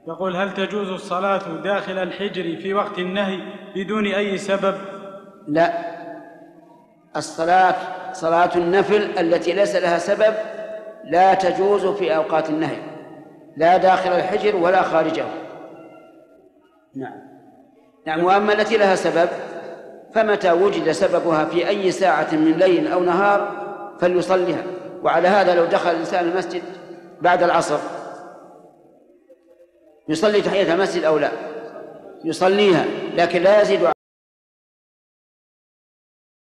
يقول: هل تجوز الصلاة داخل الحجر في وقت النهي بدون أي سبب؟ لا، الصلاة صلاة النفل التي ليس لها سبب لا تجوز في أوقات النهي، لا داخل الحجر ولا خارجه. نعم. وأما التي لها سبب فمتى وجد سببها في أي ساعة من ليل أو نهار فليصليها. وعلى هذا لو دخل الإنسان المسجد بعد العصر يصلي تحية المسجد أو لا؟ يصليها، لكن لا يزيد